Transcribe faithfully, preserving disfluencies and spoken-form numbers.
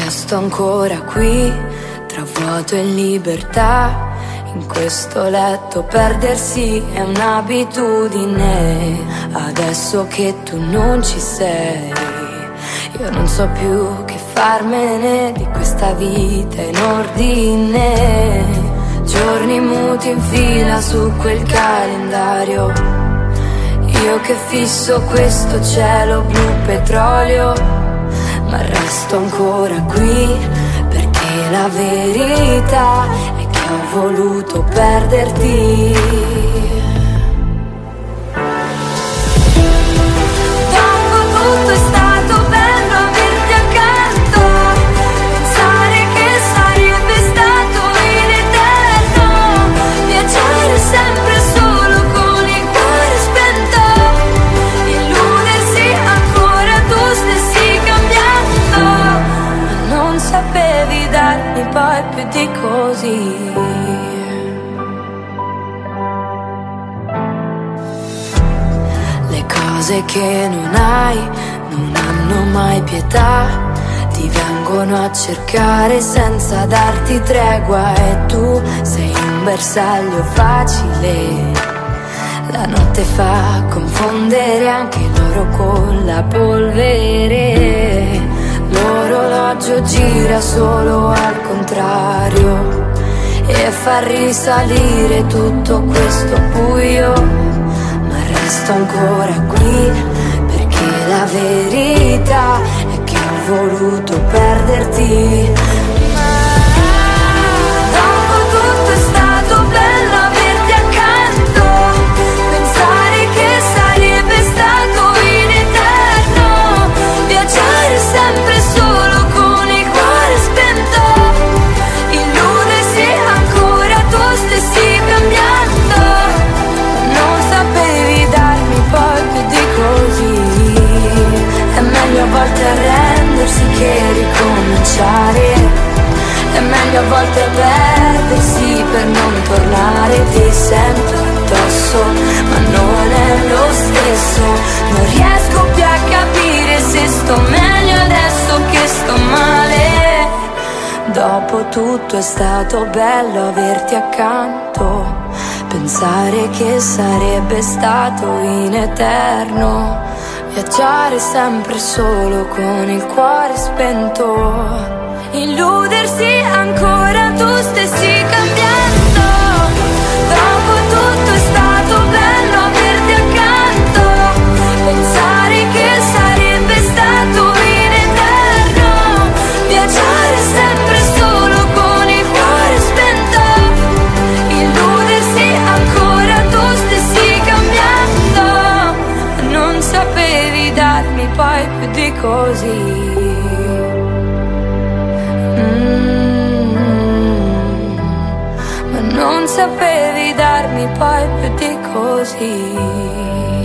resto ancora qui, tra vuoto e libertà. In questo letto perdersi è un'abitudine. Adesso che tu non ci sei, io non so più che farmene di questa vita in ordine. Giorni muti in fila su quel calendario, io che fisso questo cielo blu petrolio. Ma resto ancora qui perché la verità è che ho voluto perderti. Dopo tutto è stato bello averti accanto, pensare che sarebbe stato in eterno, viaggiare sempre solo con il cuore spento, illudersi ancora tu stessi cambiando, ma non sapevi darmi poi più di così. Le cose che non hai non hanno mai pietà, ti vengono a cercare senza darti tregua, e tu sei un bersaglio facile. La notte fa confondere anche l'oro con la polvere. L'orologio gira solo al contrario e fa risalire tutto questo buio. Ma resto ancora qui perché la verità è che ho voluto perderti. Dopo tutto è stato bello averti accanto, pensare che sarebbe stato in eterno, viaggiare sempre solo con il cuore spento, illudersi ancora tu stessi cambiando, non sapevi darmi poi più di così. È meglio a volte arrendersi che ricominciare, è meglio a volte perdersi per non tornare. Ti sento addosso ma non è lo stesso, non riesco più a capire se sto meglio adesso che sto male. Dopo tutto è stato bello averti accanto, pensare che sarebbe stato in eterno, viaggiare sempre solo con il cuore spento, illudersi ancora tu stessi cambiando. Dopo tutto è stato bello averti accanto, pensare che sarebbe stato in eterno, viaggiare sempre solo con il cuore spento, illudersi ancora tu stessi cambiando, non sapevi darmi poi più di così. Non sapevi darmi poi più di così.